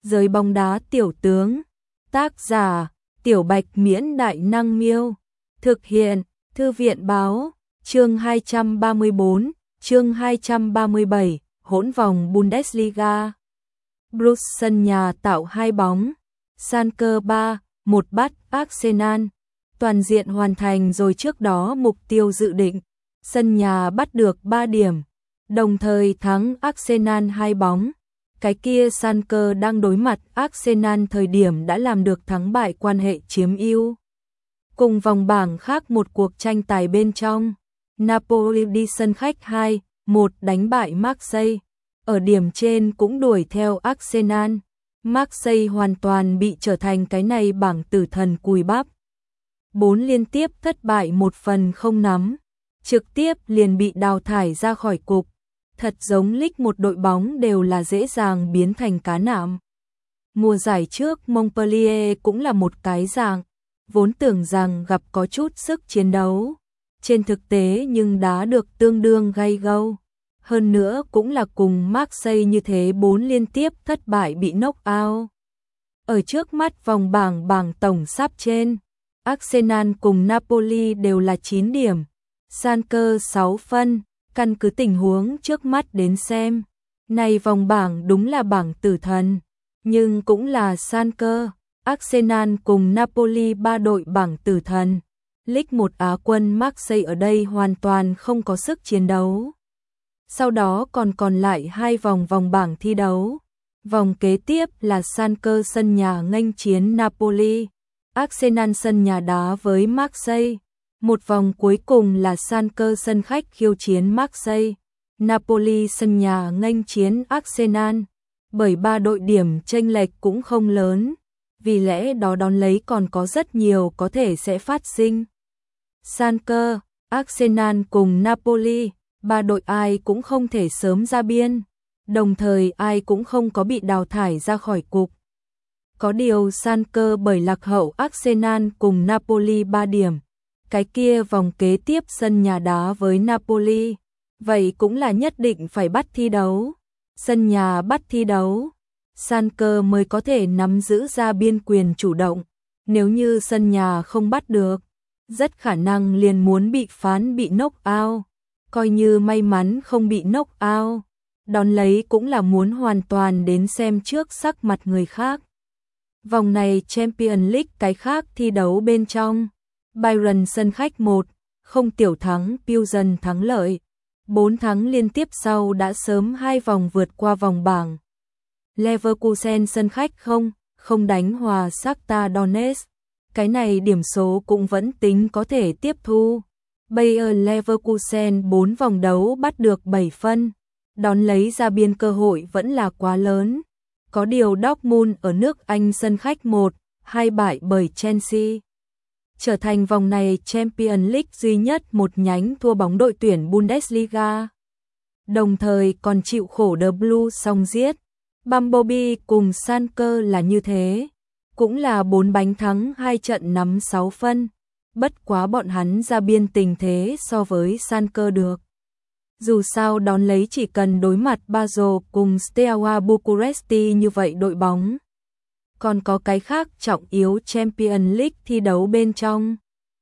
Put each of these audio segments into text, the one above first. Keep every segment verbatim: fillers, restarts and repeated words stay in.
Giới bóng đá tiểu tướng. Tác giả: Tiểu Bạch Miễn Đại Năng Miêu. Thực hiện: Thư viện Báo. Chương hai trăm ba mươi tư, chương hai trăm ba mươi bảy, hỗn vòng Bundesliga. Bruce sân nhà tạo hai bóng. Schalke ba một bắt Arsenal. Toàn diện hoàn thành rồi, trước đó mục tiêu dự định. Sân nhà bắt được ba điểm, đồng thời thắng Arsenal hai bóng. Cái kia Schalke đang đối mặt Arsenal thời điểm đã làm được thắng bại quan hệ chiếm ưu. Cùng vòng bảng khác một cuộc tranh tài bên trong, Napoli đi sân khách hai một đánh bại Marseille. Ở điểm trên cũng đuổi theo Arsenal. Marseille hoàn toàn bị trở thành cái này bảng tử thần cùi bắp. Bốn liên tiếp thất bại một phần không nắm, trực tiếp liền bị đào thải ra khỏi cục. Thật giống Ligue một đội bóng đều là dễ dàng biến thành cá nạm. Mùa giải trước Montpellier cũng là một cái dạng, vốn tưởng rằng gặp có chút sức chiến đấu. Trên thực tế nhưng đá được tương đương gay gâu. Hơn nữa cũng là cùng Marseille như thế, bốn liên tiếp thất bại bị knock out. Ở trước mắt vòng bảng bảng tổng sắp trên, Arsenal cùng Napoli đều là chín điểm, Schalke sáu phân. Căn cứ tình huống trước mắt đến xem, này vòng bảng đúng là bảng tử thần, nhưng cũng là Schalke, Arsenal cùng Napoli ba đội bảng tử thần. Ligue một Á quân Marseille ở đây hoàn toàn không có sức chiến đấu. Sau đó còn còn lại hai vòng vòng bảng thi đấu. Vòng kế tiếp là Schalke sân nhà nghênh chiến Napoli, Arsenal sân nhà đá với Marseille. Một vòng cuối cùng là Schalke sân khách khiêu chiến Marseille, Napoli sân nhà nghênh chiến Arsenal. Bởi ba đội điểm chênh lệch cũng không lớn, vì lẽ đó đón lấy còn có rất nhiều có thể sẽ phát sinh. Schalke, Arsenal cùng Napoli, ba đội ai cũng không thể sớm ra biên, đồng thời ai cũng không có bị đào thải ra khỏi cục. Có điều Schalke bởi lạc hậu Arsenal cùng Napoli ba điểm. Cái kia vòng kế tiếp sân nhà đá với Napoli, vậy cũng là nhất định phải bắt thi đấu. Sân nhà bắt thi đấu, Schalke mới có thể nắm giữ ra biên quyền chủ động. Nếu như sân nhà không bắt được, rất khả năng liền muốn bị phán bị knock out. Coi như may mắn không bị knock out, đón lấy cũng là muốn hoàn toàn đến xem trước sắc mặt người khác. Vòng này Champions League cái khác thi đấu bên trong, Bayern sân khách một không tiểu thắng Pilsen thắng lợi, bốn thắng liên tiếp sau đã sớm hai vòng vượt qua vòng bảng. Leverkusen sân khách không không đánh hòa Shakhtar Donetsk, cái này điểm số cũng vẫn tính có thể tiếp thu. Bayer Leverkusen bốn vòng đấu bắt được bảy phân, đón lấy ra biên cơ hội vẫn là quá lớn. Có điều Dortmund ở nước Anh sân khách một hai bại bởi Chelsea, trở thành vòng này Champions League duy nhất một nhánh thua bóng đội tuyển Bundesliga. Đồng thời còn chịu khổ The Blue song giết. Bumblebee cùng Schalke là như thế, cũng là bốn bánh thắng hai trận nắm sáu phân. Bất quá bọn hắn ra biên tình thế so với Schalke được. Dù sao đón lấy chỉ cần đối mặt Basel cùng Steaua Bucuresti như vậy đội bóng. Còn có cái khác trọng yếu Champions League thi đấu bên trong.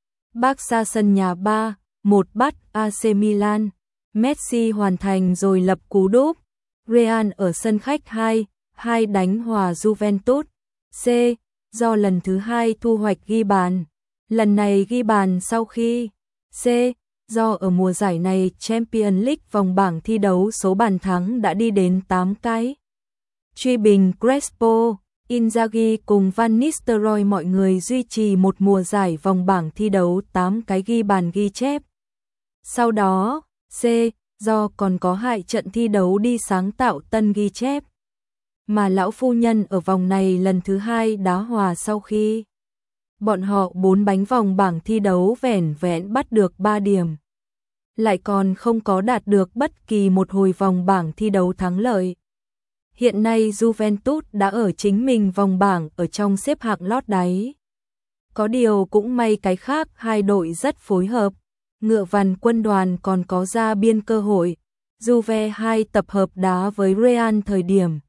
Barca sân nhà ba một bắt a xê Milan. Messi hoàn thành rồi lập cú đúp. Real ở sân khách hai hai đánh hòa Juventus. C. Do lần thứ hai thu hoạch ghi bàn. Lần này ghi bàn sau khi C. Do ở mùa giải này Champions League vòng bảng thi đấu số bàn thắng đã đi đến tám cái. Truy bình Crespo, Inzaghi cùng Van Nistelrooy mọi người duy trì một mùa giải vòng bảng thi đấu tám cái ghi bàn ghi chép. Sau đó, C. Do còn có hai trận thi đấu đi sáng tạo tân ghi chép. Mà lão phu nhân ở vòng này lần thứ hai đá hòa sau khi bọn họ bốn bánh vòng bảng thi đấu vẻn vẹn bắt được ba điểm. Lại còn không có đạt được bất kỳ một hồi vòng bảng thi đấu thắng lợi. Hiện nay Juventus đã ở chính mình vòng bảng ở trong xếp hạng lót đáy. Có điều cũng may cái khác hai đội rất phối hợp. Ngựa vằn quân đoàn còn có ra biên cơ hội. Juve hai tập hợp đá với Real thời điểm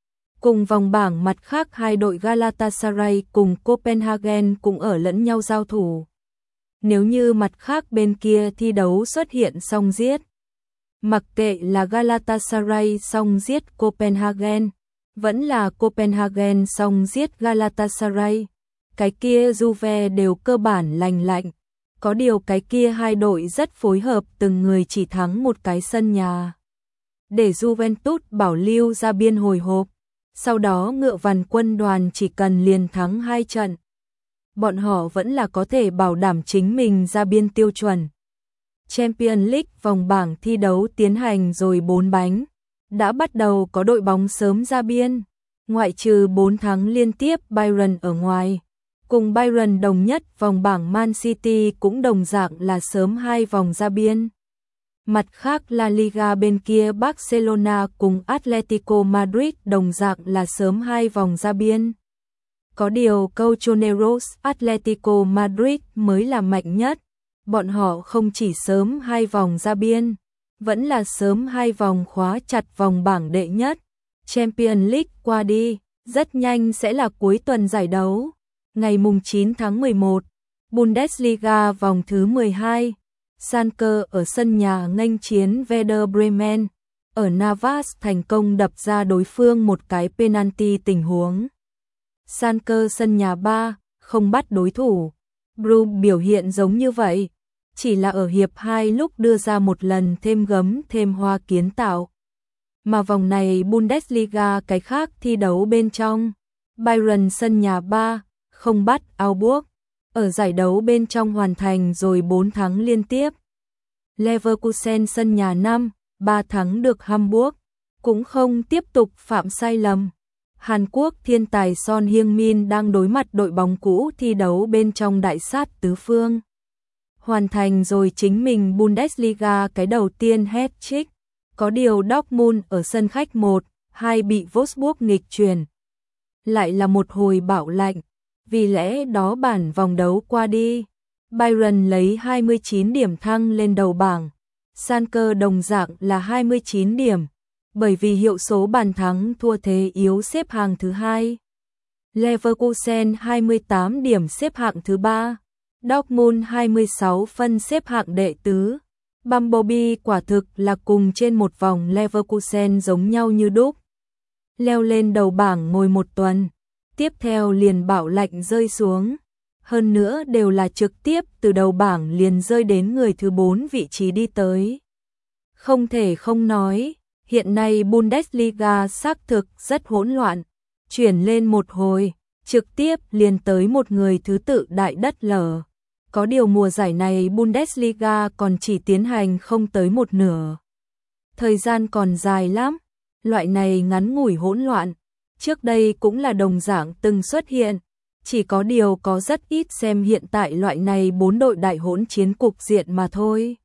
Cùng vòng bảng mặt khác hai đội Galatasaray cùng Copenhagen cũng ở lẫn nhau giao thủ. Nếu như mặt khác bên kia thi đấu xuất hiện song giết, mặc kệ là Galatasaray song giết Copenhagen, vẫn là Copenhagen song giết Galatasaray, cái kia Juve đều cơ bản lành lạnh. Có điều cái kia hai đội rất phối hợp, từng người chỉ thắng một cái sân nhà, để Juventus bảo lưu ra biên hồi hộp. Sau đó ngựa vằn quân đoàn chỉ cần liền thắng hai trận, bọn họ vẫn là có thể bảo đảm chính mình ra biên tiêu chuẩn. Champions League vòng bảng thi đấu tiến hành rồi bốn bánh, đã bắt đầu có đội bóng sớm ra biên, ngoại trừ bốn thắng liên tiếp Bayern ở ngoài. Cùng Bayern đồng nhất vòng bảng Man City cũng đồng dạng là sớm hai vòng ra biên. Mặt khác La Liga bên kia Barcelona cùng Atletico Madrid đồng dạng là sớm hai vòng ra biên. Có điều Colchoneros Atletico Madrid mới là mạnh nhất, bọn họ không chỉ sớm hai vòng ra biên, vẫn là sớm hai vòng khóa chặt vòng bảng đệ nhất. Champions League qua đi, rất nhanh sẽ là cuối tuần giải đấu. Ngày mùng chín tháng mười một, Bundesliga vòng thứ mười hai, Schalke ở sân nhà nghênh chiến Werder Bremen, ở Navas thành công đập ra đối phương một cái penalty tình huống. Schalke sân nhà ba, không bắt đối thủ. Brum biểu hiện giống như vậy, chỉ là ở hiệp hai lúc đưa ra một lần thêm gấm thêm hoa kiến tạo. Mà vòng này Bundesliga cái khác thi đấu bên trong, Bayern sân nhà ba, không bắt Augsburg, ở giải đấu bên trong hoàn thành rồi bốn thắng liên tiếp. Leverkusen sân nhà năm, ba thắng được Hamburg, cũng không tiếp tục phạm sai lầm. Hàn Quốc thiên tài Son Heung-min đang đối mặt đội bóng cũ thi đấu bên trong đại sát tứ phương, hoàn thành rồi chính mình Bundesliga cái đầu tiên hat-trick. Có điều Dortmund ở sân khách một hai bị Wolfsburg nghịch chuyển, lại là một hồi bão lạnh. Vì lẽ đó bản vòng đấu qua đi, Bayern lấy hai mươi chín điểm thăng lên đầu bảng, Schalke đồng dạng là hai mươi chín điểm, bởi vì hiệu số bàn thắng thua thế yếu xếp hạng thứ hai. Leverkusen hai mươi tám điểm xếp hạng thứ ba, Dortmund hai mươi sáu phân xếp hạng đệ tứ. Bumblebee quả thực là cùng trên một vòng Leverkusen giống nhau như đúc. Leo lên đầu bảng ngồi một tuần, tiếp theo liền bão lạnh rơi xuống. Hơn nữa đều là trực tiếp từ đầu bảng liền rơi đến người thứ bốn vị trí đi tới. Không thể không nói, hiện nay Bundesliga xác thực rất hỗn loạn. Chuyển lên một hồi, trực tiếp liền tới một người thứ tự đại đất lở. Có điều mùa giải này Bundesliga còn chỉ tiến hành không tới một nửa. Thời gian còn dài lắm, loại này ngắn ngủi hỗn loạn, trước đây cũng là đồng dạng từng xuất hiện, chỉ có điều có rất ít xem hiện tại loại này bốn đội đại hỗn chiến cục diện mà thôi.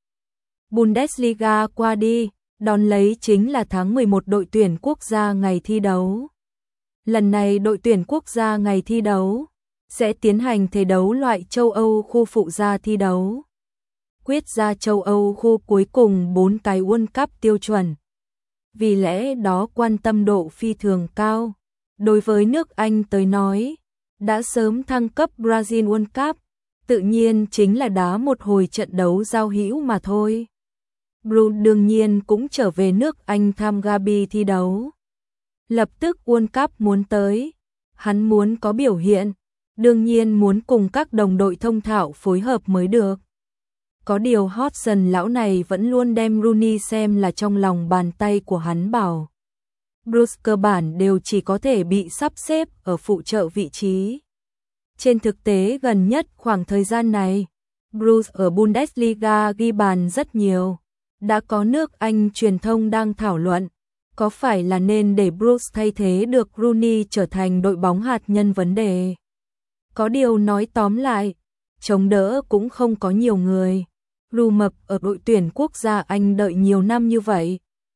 Bundesliga qua đi, đón lấy chính là tháng mười một đội tuyển quốc gia ngày thi đấu. Lần này đội tuyển quốc gia ngày thi đấu sẽ tiến hành thể đấu loại châu Âu khu phụ gia thi đấu. Quyết ra châu Âu khu cuối cùng bốn cái World Cup tiêu chuẩn. Vì lẽ đó quan tâm độ phi thường cao. Đối với nước Anh tới nói, đã sớm thăng cấp Brazil World Cup, tự nhiên chính là đá một hồi trận đấu giao hữu mà thôi. Bruce đương nhiên cũng trở về nước Anh tham Gabi thi đấu. Lập tức World Cup muốn tới, hắn muốn có biểu hiện, đương nhiên muốn cùng các đồng đội thông thạo phối hợp mới được. Có điều Hodgson lão này vẫn luôn đem Rooney xem là trong lòng bàn tay của hắn bảo. Bruce cơ bản đều chỉ có thể bị sắp xếp ở phụ trợ vị trí. Trên thực tế gần nhất khoảng thời gian này, Bruce ở Bundesliga ghi bàn rất nhiều. Đã có nước Anh truyền thông đang thảo luận, có phải là nên để Bruce thay thế được Rooney trở thành đội bóng hạt nhân vấn đề. Có điều nói tóm lại, chống đỡ cũng không có nhiều người. Ru mập ở đội tuyển quốc gia Anh đợi nhiều năm như vậy.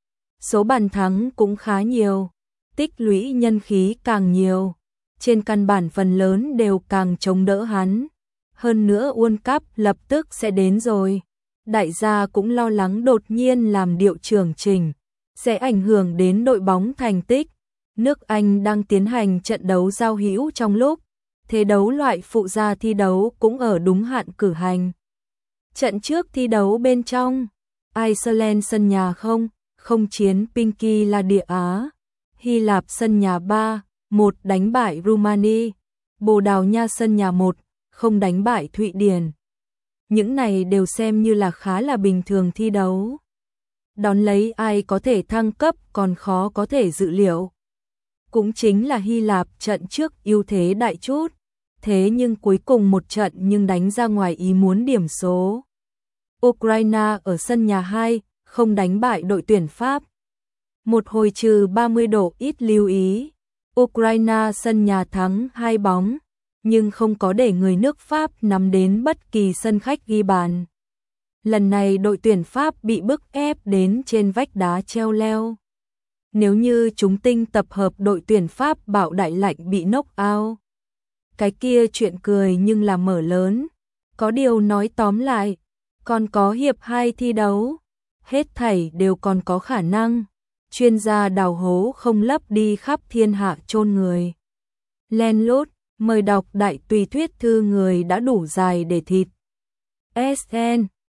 Số bàn thắng cũng khá nhiều, tích lũy nhân khí càng nhiều. Trên căn bản phần lớn đều càng chống đỡ hắn. Hơn nữa World Cup lập tức sẽ đến rồi. Đại gia cũng lo lắng đột nhiên làm điệu trưởng trình sẽ ảnh hưởng đến đội bóng thành tích. Nước Anh đang tiến hành trận đấu giao hữu trong lúc thế đấu loại phụ gia thi đấu cũng ở đúng hạn cử hành. Trận trước thi đấu bên trong, Iceland sân nhà không, không chiến Pinky La Địa Á, Hy Lạp sân nhà ba một đánh bại Rumani, Bồ Đào Nha sân nhà một không đánh bại Thụy Điển. Những này đều xem như là khá là bình thường thi đấu. Đón lấy ai có thể thăng cấp còn khó có thể dự liệu. Cũng chính là Hy Lạp trận trước ưu thế đại chút, thế nhưng cuối cùng một trận nhưng đánh ra ngoài ý muốn điểm số. Ukraine ở sân nhà hai không đánh bại đội tuyển Pháp. Một hồi trừ ba mươi độ ít lưu ý, Ukraine sân nhà thắng hai bóng, nhưng không có để người nước Pháp nắm đến bất kỳ sân khách ghi bàn. Lần này đội tuyển Pháp bị bức ép đến trên vách đá treo leo. Nếu như chúng tinh tập hợp đội tuyển Pháp bạo đại lạnh bị knock out, cái kia chuyện cười nhưng là mở lớn. Có điều nói tóm lại, còn có hiệp hai thi đấu, hết thảy đều còn có khả năng. Chuyên gia đào hố không lấp đi khắp thiên hạ chôn người. Len lút, mời đọc đại tùy thuyết thư người đã đủ dài để thịt. ét en